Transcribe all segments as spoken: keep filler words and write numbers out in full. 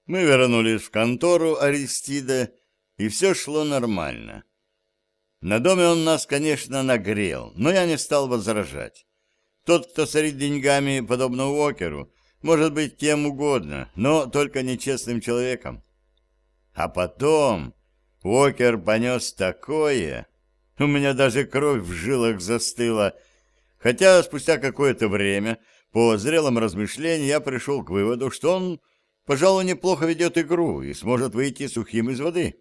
Мы вернулись в контору Аристида, и все шло нормально. На доме он нас, конечно, нагрел, но я не стал возражать. Тот, кто сорит деньгами, подобно Уокеру, может быть кем угодно, но только нечестным человеком. А потом Уокер понес такое... У меня даже кровь в жилах застыла, хотя спустя какое-то время, по зрелым размышлениям, я пришел к выводу, что он, пожалуй, неплохо ведет игру и сможет выйти сухим из воды.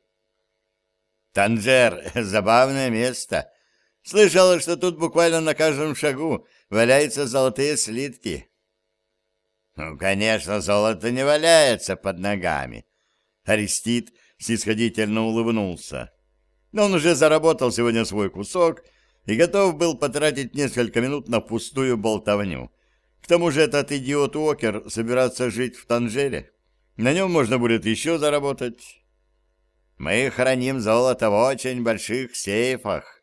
Танжер — забавное место. Слышал, что тут буквально на каждом шагу валяются золотые слитки. Ну, конечно, золото не валяется под ногами. Аристид снисходительно улыбнулся. Но он уже заработал сегодня свой кусок и готов был потратить несколько минут на пустую болтовню. К тому же этот идиот Уокер собирается жить в Танжере. На нем можно будет еще заработать. Мы храним золото в очень больших сейфах.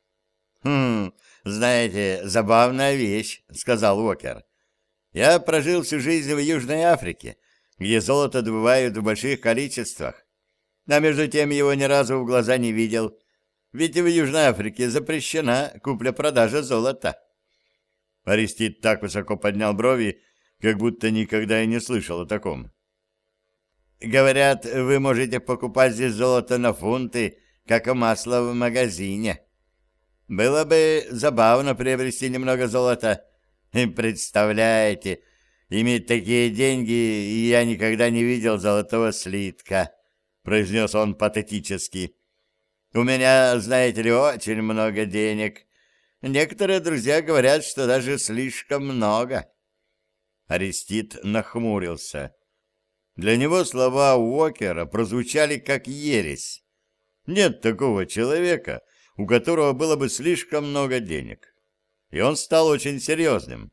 Хм, знаете, забавная вещь, сказал Уокер. Я прожил всю жизнь в Южной Африке, где золото добывают в больших количествах. А между тем его ни разу в глаза не видел, ведь в Южной Африке запрещена купля-продажа золота. Аристид так высоко поднял брови, как будто никогда и не слышал о таком. Говорят, вы можете покупать здесь золото на фунты, как масло в магазине. Было бы забавно приобрести немного золота. Представляете, иметь такие деньги, и я никогда не видел золотого слитка. — произнес он патетически. «У меня, знаете ли, очень много денег. Некоторые друзья говорят, что даже слишком много». Аристид нахмурился. Для него слова Уокера прозвучали как ересь. Нет такого человека, у которого было бы слишком много денег. И он стал очень серьезным.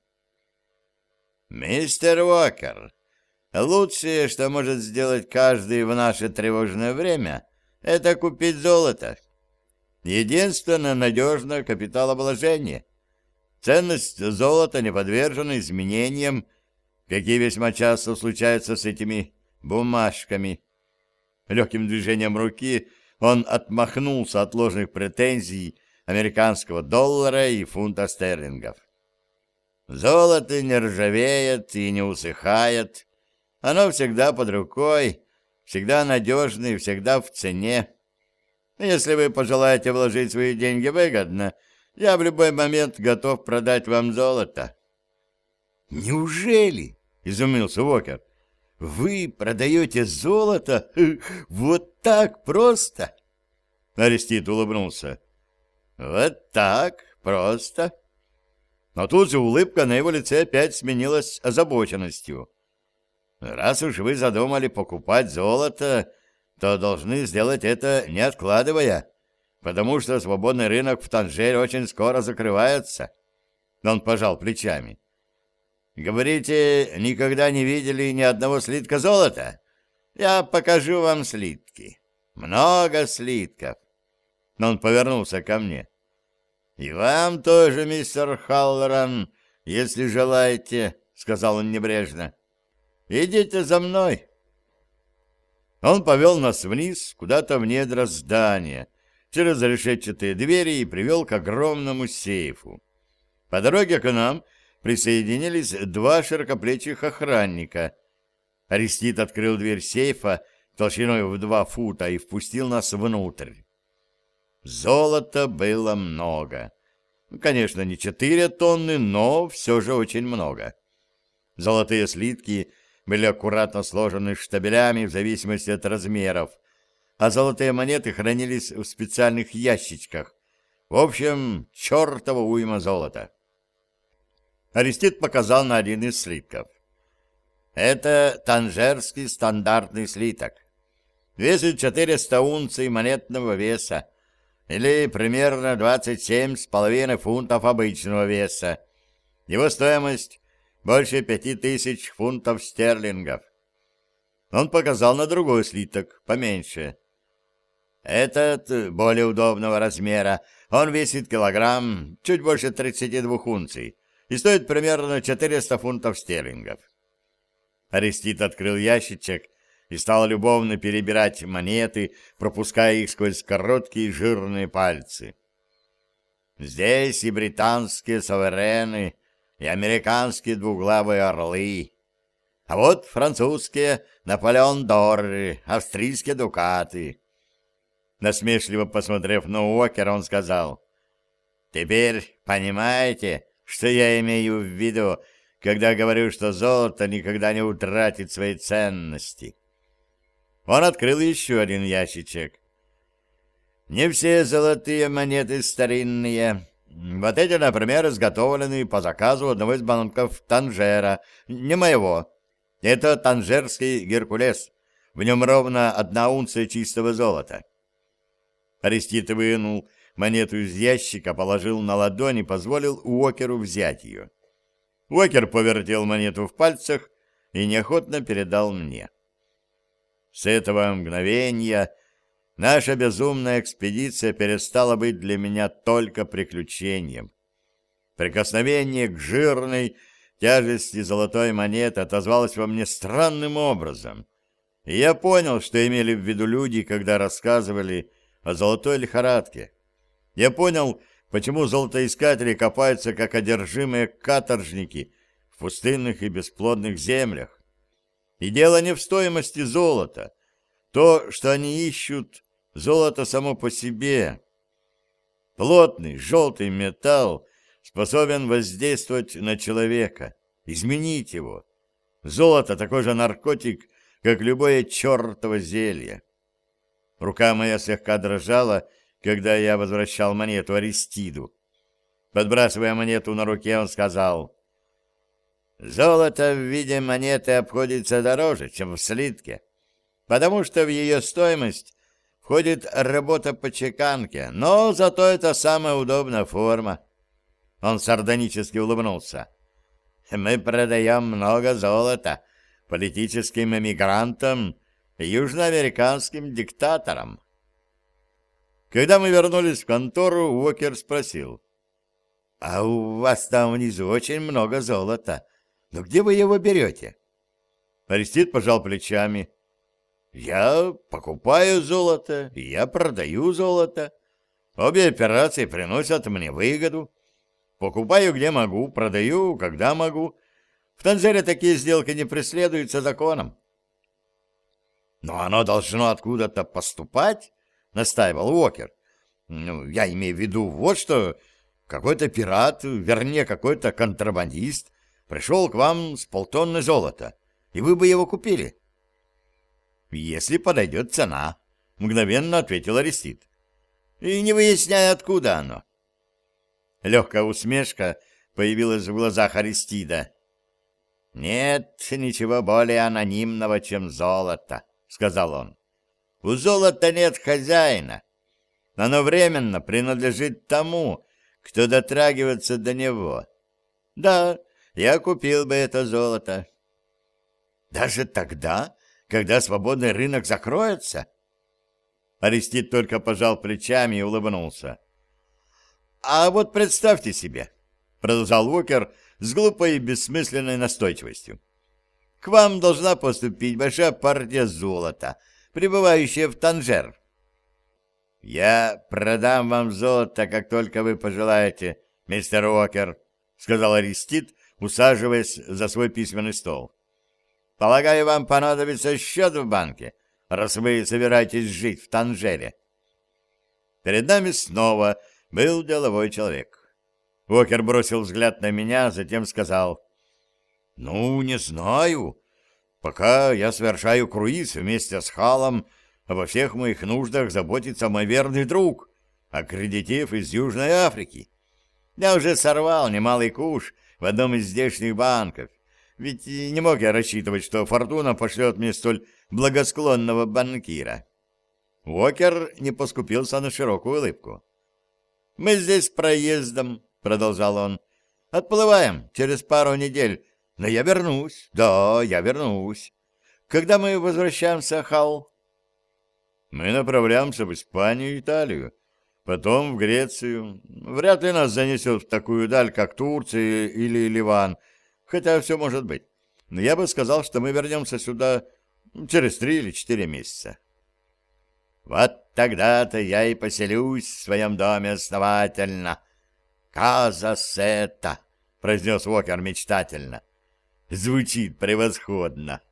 «Мистер Уокер, лучшее, что может сделать каждый в наше тревожное время, это купить золото. Единственное надежное капиталовложение. Ценность золота не подвержена изменениям, какие весьма часто случаются с этими бумажками». Легким движением руки он отмахнулся от ложных претензий американского доллара и фунта стерлингов. «Золото не ржавеет и не усыхает. Оно всегда под рукой, всегда надежно и всегда в цене. Если вы пожелаете вложить свои деньги выгодно, я в любой момент готов продать вам золото». «Неужели?» — изумился Уокер. «Вы продаете золото вот так просто?» Аристид улыбнулся. «Вот так просто». Но тут же улыбка на его лице опять сменилась озабоченностью. «Раз уж вы задумали покупать золото, то должны сделать это не откладывая, потому что свободный рынок в Танжере очень скоро закрывается». Он пожал плечами. «Говорите, никогда не видели ни одного слитка золота? Я покажу вам слитки. Много слитков». Он повернулся ко мне. «И вам тоже, мистер Халлоран, если желаете», — сказал он небрежно. «Идите за мной». Он повел нас вниз, куда-то в недра здания, через решетчатые двери и привел к огромному сейфу. По дороге к нам присоединились два широкоплечих охранника. Аристид открыл дверь сейфа толщиной в два фута и впустил нас внутрь. Золота было много. Конечно, не четыре тонны, но все же очень много. Золотые слитки были аккуратно сложены штабелями в зависимости от размеров, а золотые монеты хранились в специальных ящичках. В общем, чертова уйма золота. Аристид показал на один из слитков. Это танжерский стандартный слиток. Весит четыреста унций монетного веса, или примерно двадцать семь с половиной фунтов обычного веса. Его стоимость больше пяти тысяч фунтов стерлингов. Он показал на другой слиток, поменьше. Этот более удобного размера. Он весит килограмм, чуть больше тридцати двух унций, и стоит примерно четыреста фунтов стерлингов. Аристид открыл ящичек, и стал любовно перебирать монеты, пропуская их сквозь короткие жирные пальцы. Здесь и британские суверены, и американские двуглавые орлы. А вот французские Наполеон Дорры, австрийские дукаты. Насмешливо посмотрев на Уокера, он сказал: «Теперь понимаете, что я имею в виду, когда говорю, что золото никогда не утратит своей ценности?» Он открыл еще один ящичек. «Не все золотые монеты старинные. Вот эти, например, изготовлены по заказу одного из банков Танжера, не моего. Это танжерский Геркулес. В нем ровно одна унция чистого золота». Арестит вынул монету из ящика, положил на ладонь и позволил Уокеру взять ее. Уокер повертел монету в пальцах и неохотно передал мне. С этого мгновения наша безумная экспедиция перестала быть для меня только приключением. Прикосновение к жирной тяжести золотой монеты отозвалось во мне странным образом, и я понял, что имели в виду люди, когда рассказывали о золотой лихорадке. Я понял, почему золотоискатели копаются, как одержимые каторжники, в пустынных и бесплодных землях. И дело не в стоимости золота. То, что они ищут, золото само по себе. Плотный желтый металл способен воздействовать на человека, изменить его. Золото такой же наркотик, как любое чертово зелье. Рука моя слегка дрожала, когда я возвращал монету Аристиду. Подбрасывая монету на руке, он сказал: «Золото в виде монеты обходится дороже, чем в слитке, потому что в ее стоимость входит работа по чеканке, но зато это самая удобная форма». Он сардонически улыбнулся. «Мы продаем много золота политическим эмигрантам и южноамериканским диктаторам». Когда мы вернулись в контору, Уокер спросил: «А у вас там внизу очень много золота. Но где вы его берете?» Арестит пожал плечами. «Я покупаю золото, и я продаю золото. Обе операции приносят мне выгоду. Покупаю, где могу, продаю, когда могу. В Танжере такие сделки не преследуются законом». «Но оно должно откуда-то поступать», — настаивал Уокер. «Ну, я имею в виду вот что. Какой-то пират, вернее, какой-то контрабандист пришел к вам с полтонны золота, и вы бы его купили». «Если подойдет цена», — мгновенно ответил Арестит. «И не выясняя, откуда оно». Легкая усмешка появилась в глазах Аристида. «Нет ничего более анонимного, чем золото», — сказал он. «У золота нет хозяина. Оно временно принадлежит тому, кто дотрагивается до него. Да, я купил бы это золото». «Даже тогда, когда свободный рынок закроется?» Арестит только пожал плечами и улыбнулся. «А вот представьте себе», — продолжал Уокер с глупой и бессмысленной настойчивостью, «к вам должна поступить большая партия золота, прибывающая в Танжер. «Я продам вам золото, как только вы пожелаете, мистер Уокер», — сказал Арестит, усаживаясь за свой письменный стол. «Полагаю, вам понадобится счет в банке, раз вы собираетесь жить в Танжере». Перед нами снова был деловой человек. Уокер бросил взгляд на меня, затем сказал: «Ну, не знаю. Пока я совершаю круиз вместе с Халом, обо всех моих нуждах заботится мой верный друг, аккредитив из Южной Африки. Я уже сорвал немалый куш в одном из здешних банков, ведь не мог я рассчитывать, что фортуна пошлет мне столь благосклонного банкира». Уокер не поскупился на широкую улыбку. «Мы здесь проездом», — продолжал он. «Отплываем через пару недель, но я вернусь, да, я вернусь. Когда мы возвращаемся, Хал?» «Мы направляемся в Испанию и Италию, потом в Грецию. Вряд ли нас занесет в такую даль, как Турция или Ливан, хотя все может быть. Но я бы сказал, что мы вернемся сюда Через три или четыре месяца. Вот тогда-то я и поселюсь в своем доме основательно. Каза Сета, произнес Уокер мечтательно. Звучит превосходно.